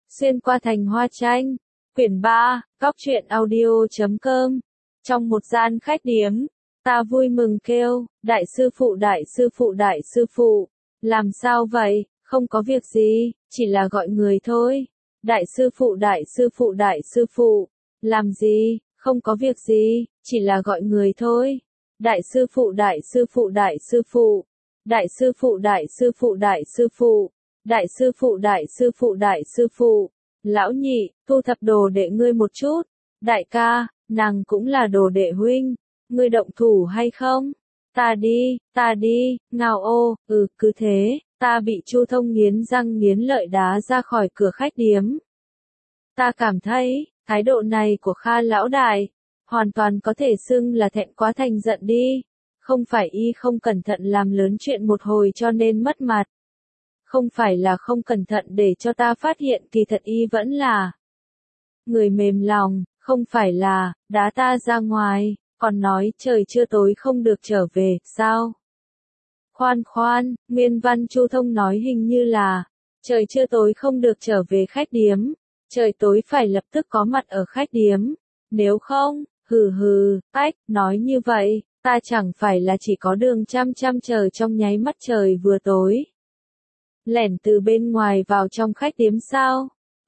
Xuyên qua thành hoa tranh. Quyển 3, Góc truyện audio.com. Trong một gian khách điếm, ta vui mừng kêu, đại sư phụ đại sư phụ đại sư phụ. Làm sao vậy, không có việc gì, chỉ là gọi người thôi. Đại sư phụ đại sư phụ đại sư phụ. Làm gì, không có việc gì, chỉ là gọi người thôi. Đại sư phụ đại sư phụ đại sư phụ. Đại sư phụ đại sư phụ đại sư phụ. Đại sư phụ đại sư phụ đại sư phụ. Lão nhị, thu thập đồ đệ ngươi một chút. Đại ca, nàng cũng là đồ đệ huynh. Ngươi động thủ hay không? Ta đi, ngao ô, cứ thế, ta bị Chu Thông nghiến răng nghiến lợi đá ra khỏi cửa khách điếm. Ta cảm thấy, thái độ này của Kha lão đại, hoàn toàn có thể xưng là thẹn quá thành giận đi. Không phải y không cẩn thận làm lớn chuyện một hồi cho nên mất mặt. Không phải là không cẩn thận để cho ta phát hiện kỳ thật y vẫn là người mềm lòng, không phải là, đá ta ra ngoài, còn nói trời chưa tối không được trở về, sao? Khoan, nguyên văn Chu Thông nói hình như là, trời chưa tối không được trở về khách điếm, trời tối phải lập tức có mặt ở khách điếm, nếu không, tách, nói như vậy, ta chẳng phải là chỉ có đường chăm chờ trong nháy mắt trời vừa tối. Lẻn từ bên ngoài vào trong khách điếm sao?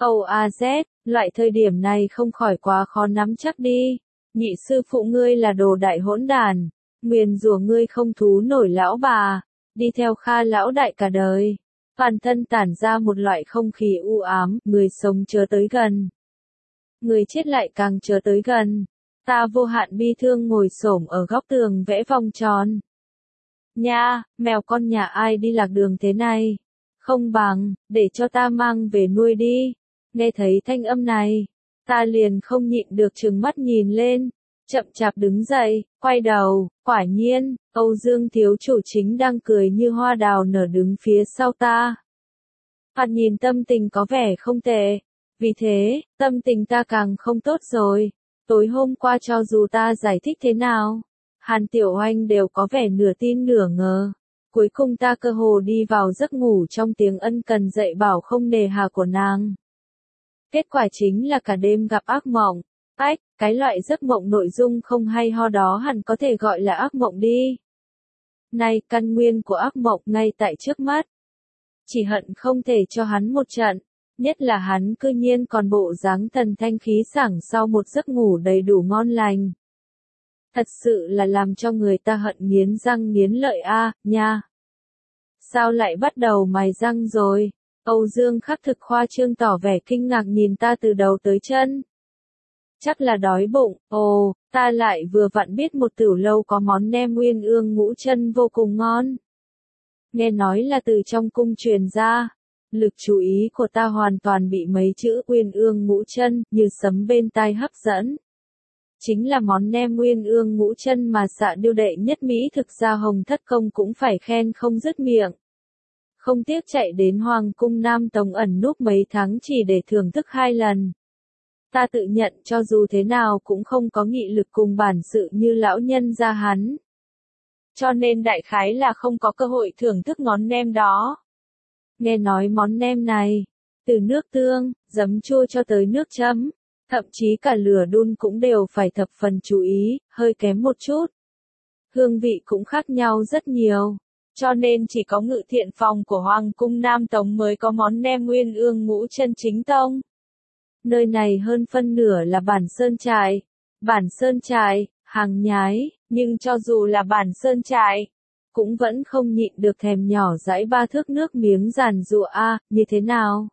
Loại thời điểm này không khỏi quá khó nắm chắc đi. Nhị sư phụ ngươi là đồ đại hỗn đàn, nguyền rủa ngươi không thú nổi lão bà, đi theo Kha lão đại cả đời. Toàn thân tản ra một loại không khí u ám, người sống chớ tới gần. Người chết lại càng chớ tới gần. Ta vô hạn bi thương ngồi xổm ở góc tường vẽ vòng tròn. Nha, mèo con nhà ai đi lạc đường thế này? Không bằng, để cho ta mang về nuôi đi. Nghe thấy thanh âm này, ta liền không nhịn được trừng mắt nhìn lên, chậm chạp đứng dậy, quay đầu, quả nhiên, Âu Dương thiếu chủ chính đang cười như hoa đào nở đứng phía sau ta. Thoạt nhìn tâm tình có vẻ không tệ, vì thế, tâm tình ta càng không tốt rồi. Tối hôm qua cho dù ta giải thích thế nào, Hàn Tiểu Oanh đều có vẻ nửa tin nửa ngờ. Cuối cùng ta cơ hồ đi vào giấc ngủ trong tiếng ân cần dạy bảo không nề hà của nàng. Kết quả chính là cả đêm gặp ác mộng. Cái loại giấc mộng nội dung không hay ho đó hẳn có thể gọi là ác mộng đi. Này, căn nguyên của ác mộng ngay tại trước mắt. Chỉ hận không thể cho hắn một trận, nhất là hắn cư nhiên còn bộ dáng thần thanh khí sảng sau một giấc ngủ đầy đủ ngon lành. Thật sự là làm cho người ta hận nghiến răng nghiến lợi nha. Sao lại bắt đầu mài răng rồi? Âu Dương Khắc thực khoa trương tỏ vẻ kinh ngạc nhìn ta từ đầu tới chân. Chắc là đói bụng, ta lại vừa vặn biết một tiểu lâu có món nem uyên ương ngũ chân vô cùng ngon. Nghe nói là từ trong cung truyền ra, lực chú ý của ta hoàn toàn bị mấy chữ uyên ương ngũ chân như sấm bên tai hấp dẫn. Chính là món nem uyên ương ngũ chân mà Xạ Điêu đệ nhất Mỹ thực ra Hồng Thất Công cũng phải khen không dứt miệng. Không tiếc chạy đến Hoàng cung Nam Tống ẩn núp mấy tháng chỉ để thưởng thức 2 lần. Ta tự nhận cho dù thế nào cũng không có nghị lực cùng bản sự như lão nhân gia hắn. Cho nên đại khái là không có cơ hội thưởng thức món nem đó. Nghe nói món nem này, từ nước tương, giấm chua cho tới nước chấm, thậm chí cả lửa đun cũng đều phải thập phần chú ý, hơi kém một chút. Hương vị cũng khác nhau rất nhiều. Cho nên chỉ có ngự thiện phòng của Hoàng cung Nam Tống mới có món nem uyên ương ngũ chân chính tông. Nơi này hơn phân nửa là bản sơn trại. Bản sơn trại, hàng nhái, nhưng cho dù là bản sơn trại, cũng vẫn không nhịn được thèm nhỏ dãi 3 thước nước miếng giàn giụa như thế nào?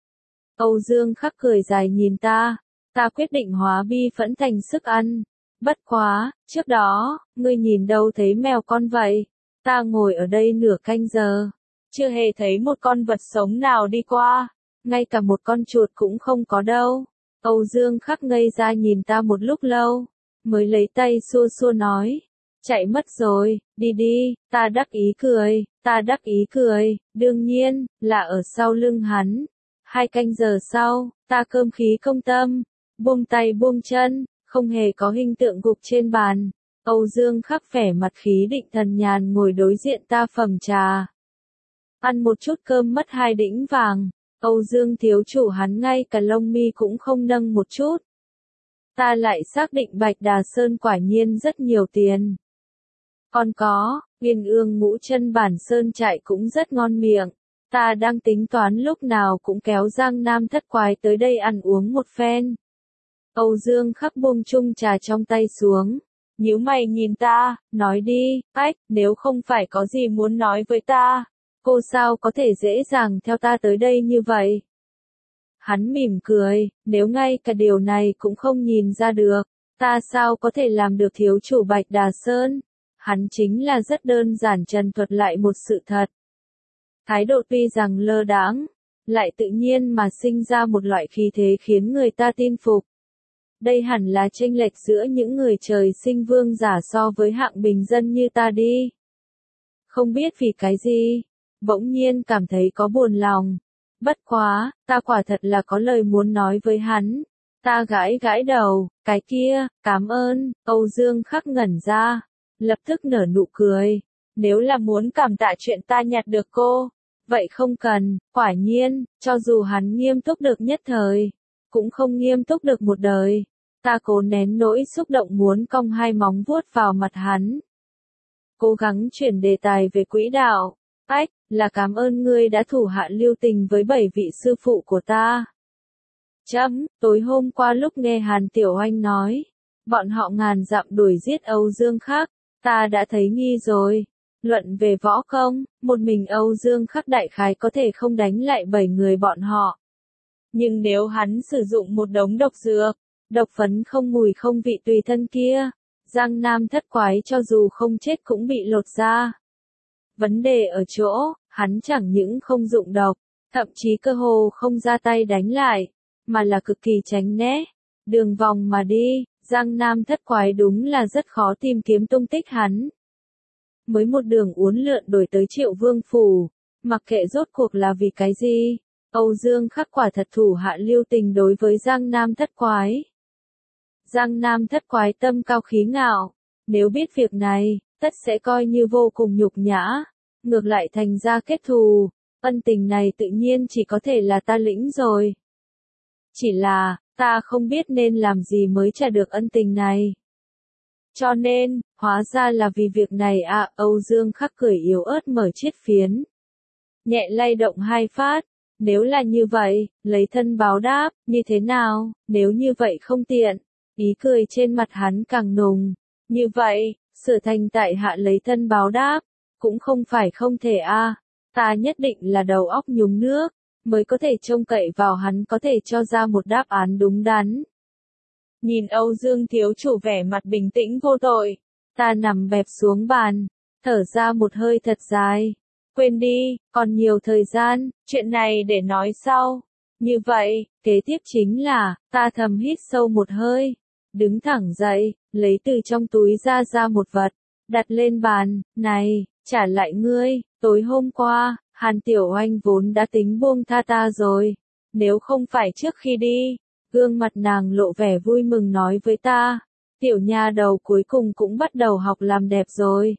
Âu Dương Khắc cười dài nhìn ta quyết định hóa bi phẫn thành sức ăn. Bất quá, trước đó, ngươi nhìn đâu thấy mèo con vậy? Ta ngồi ở đây nửa canh giờ, chưa hề thấy một con vật sống nào đi qua, ngay cả một con chuột cũng không có đâu. Âu Dương Khắc ngây ra nhìn ta một lúc lâu, mới lấy tay xua xua nói, chạy mất rồi, đi, ta đắc ý cười, đương nhiên, là ở sau lưng hắn. 2 canh giờ sau, ta cơm khí công tâm, buông tay buông chân, không hề có hình tượng gục trên bàn. Âu Dương Khắc vẻ mặt khí định thần nhàn ngồi đối diện ta phẩm trà. Ăn một chút cơm mất 2 đĩnh vàng. Âu Dương thiếu chủ hắn ngay cả lông mi cũng không nâng một chút. Ta lại xác định Bạch Đà Sơn quả nhiên rất nhiều tiền. Còn có, Uyên Ương Ngũ Chân Bản Sơn trại cũng rất ngon miệng. Ta đang tính toán lúc nào cũng kéo Giang Nam Thất Quái tới đây ăn uống một phen. Âu Dương Khắc buông chung trà trong tay xuống. Nhíu mày nhìn ta, nói đi, ách, nếu không phải có gì muốn nói với ta, cô sao có thể dễ dàng theo ta tới đây như vậy? Hắn mỉm cười, nếu ngay cả điều này cũng không nhìn ra được, ta sao có thể làm được thiếu chủ Bạch Đà Sơn? Hắn chính là rất đơn giản trần thuật lại một sự thật. Thái độ tuy rằng lơ đãng, lại tự nhiên mà sinh ra một loại khí thế khiến người ta tin phục. Đây hẳn là chênh lệch giữa những người trời sinh vương giả so với hạng bình dân như ta đi. Không biết vì cái gì, bỗng nhiên cảm thấy có buồn lòng. Bất quá, ta quả thật là có lời muốn nói với hắn. Ta gãi gãi đầu, cái kia, cảm ơn. Âu Dương Khắc ngẩn ra, lập tức nở nụ cười. Nếu là muốn cảm tạ chuyện ta nhặt được cô, vậy không cần. Quả nhiên, cho dù hắn nghiêm túc được nhất thời, cũng không nghiêm túc được một đời. Ta cố nén nỗi xúc động muốn cong hai móng vuốt vào mặt hắn. Cố gắng chuyển đề tài về quỹ đạo. Ách, là cảm ơn ngươi đã thủ hạ lưu tình với 7 vị sư phụ của ta. Tối hôm qua lúc nghe Hàn Tiểu Anh nói, bọn họ ngàn dặm đuổi giết Âu Dương Khắc, ta đã thấy nghi rồi. Luận về võ công, một mình Âu Dương Khắc đại khái có thể không đánh lại 7 người bọn họ. Nhưng nếu hắn sử dụng một đống độc dược, độc phấn không mùi không vị tùy thân kia, Giang Nam Thất Quái cho dù không chết cũng bị lột da. Vấn đề ở chỗ, hắn chẳng những không dụng độc, thậm chí cơ hồ không ra tay đánh lại, mà là cực kỳ tránh né, đường vòng mà đi. Giang Nam Thất Quái đúng là rất khó tìm kiếm tung tích hắn. Mới một đường uốn lượn đổi tới Triệu Vương phủ, mặc kệ rốt cuộc là vì cái gì, Âu Dương Khắc quả thật thủ hạ lưu tình đối với Giang Nam Thất Quái. Giang Nam Thất Quái tâm cao khí ngạo, nếu biết việc này, tất sẽ coi như vô cùng nhục nhã, ngược lại thành ra kết thù, ân tình này tự nhiên chỉ có thể là ta lĩnh rồi. Chỉ là, ta không biết nên làm gì mới trả được ân tình này. Cho nên, hóa ra là vì việc này à. Âu Dương Khắc cười yếu ớt mở chiếc phiến, nhẹ lay động hai phát. Nếu là như vậy, lấy thân báo đáp, như thế nào? Nếu như vậy không tiện. Ý cười trên mặt hắn càng nồng. Như vậy, sửa thành tại hạ lấy thân báo đáp, cũng không phải không thể a. Ta nhất định là đầu óc nhúng nước, mới có thể trông cậy vào hắn có thể cho ra một đáp án đúng đắn. Nhìn Âu Dương thiếu chủ vẻ mặt bình tĩnh vô tội, ta nằm bẹp xuống bàn, thở ra một hơi thật dài. Quên đi, còn nhiều thời gian, chuyện này để nói sau. Như vậy, kế tiếp chính là, ta thầm hít sâu một hơi, đứng thẳng dậy, lấy từ trong túi ra một vật, đặt lên bàn. Này, trả lại ngươi, tối hôm qua, Hàn Tiểu Anh vốn đã tính buông tha ta rồi. Nếu không phải trước khi đi, gương mặt nàng lộ vẻ vui mừng nói với ta, tiểu nha đầu cuối cùng cũng bắt đầu học làm đẹp rồi.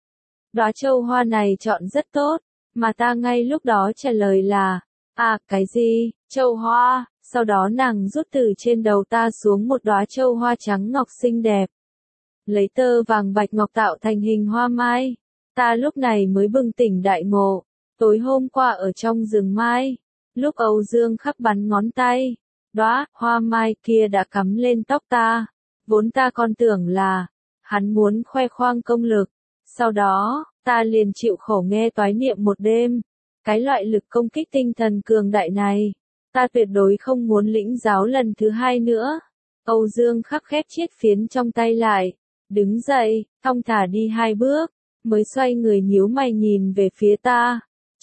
Đóa châu hoa này chọn rất tốt, mà ta ngay lúc đó trả lời là, à, cái gì, châu hoa. Sau đó nàng rút từ trên đầu ta xuống một đóa châu hoa trắng ngọc xinh đẹp, lấy tơ vàng bạch ngọc tạo thành hình hoa mai. Ta lúc này mới bừng tỉnh đại ngộ, tối hôm qua ở trong rừng mai, lúc Âu Dương Khắc bắn ngón tay, đóa hoa mai kia đã cắm lên tóc ta. Vốn ta còn tưởng là hắn muốn khoe khoang công lực, sau đó ta liền chịu khổ nghe toái niệm một đêm. Cái loại lực công kích tinh thần cường đại này, ta tuyệt đối không muốn lĩnh giáo lần thứ hai nữa. Âu Dương Khắc khép chiếc phiến trong tay lại, đứng dậy, thong thả đi 2 bước, mới xoay người nhíu mày nhìn về phía ta.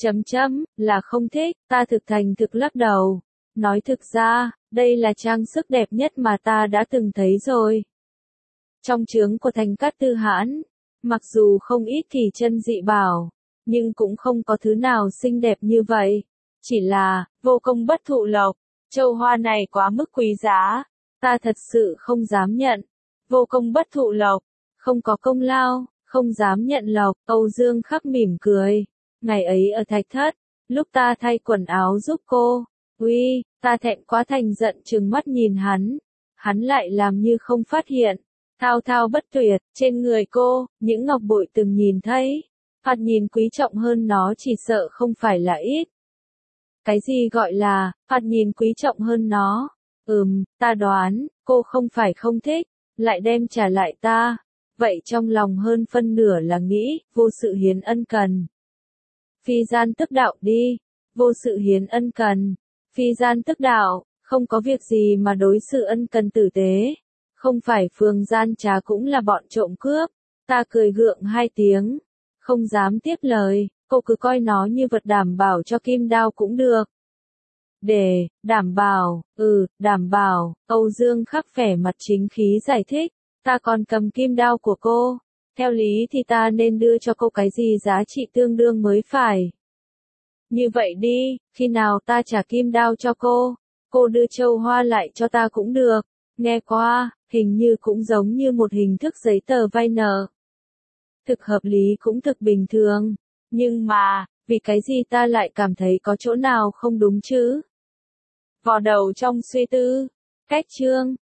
Là không thích. Ta thực thành thực lắc đầu. Nói thực ra, đây là trang sức đẹp nhất mà ta đã từng thấy rồi. Trong trướng của Thành Cát Tư Hãn, mặc dù không ít thì chân dị bảo, nhưng cũng không có thứ nào xinh đẹp như vậy. Chỉ là, vô công bất thụ lộc, châu hoa này quá mức quý giá, ta thật sự không dám nhận. Vô công bất thụ lộc, không có công lao, không dám nhận lộc. Âu Dương Khắc mỉm cười. Ngày ấy ở Thạch Thất, Lúc ta thay quần áo giúp cô. Uy, ta thẹn quá thành giận trừng mắt nhìn hắn. Hắn lại làm như không phát hiện. Thao thao bất tuyệt, trên người cô, những ngọc bội từng nhìn thấy. Phạt nhìn quý trọng hơn nó chỉ sợ không phải là ít. Cái gì gọi là, phạt nhìn quý trọng hơn nó? Ta đoán, cô không phải không thích, lại đem trả lại ta. Vậy trong lòng hơn phân nửa là nghĩ, vô sự hiến ân cần. Phi gian tức đạo đi, vô sự hiến ân cần. Phi gian tức đạo, không có việc gì mà đối xử ân cần tử tế. Không phải phường gian trá cũng là bọn trộm cướp. Ta cười gượng hai tiếng, không dám tiếp lời, cô cứ coi nó như vật đảm bảo cho kim đao cũng được. Để, đảm bảo, đảm bảo, Âu Dương khắc vẻ mặt chính khí giải thích, ta còn cầm kim đao của cô. Theo lý thì ta nên đưa cho cô cái gì giá trị tương đương mới phải. Như vậy đi, khi nào ta trả kim đao cho cô đưa châu hoa lại cho ta cũng được. Nghe qua, hình như cũng giống như một hình thức giấy tờ vay nợ. Thực hợp lý cũng thực bình thường. Nhưng mà, vì cái gì ta lại cảm thấy có chỗ nào không đúng chứ? Vò đầu trong suy tư. Cách chương.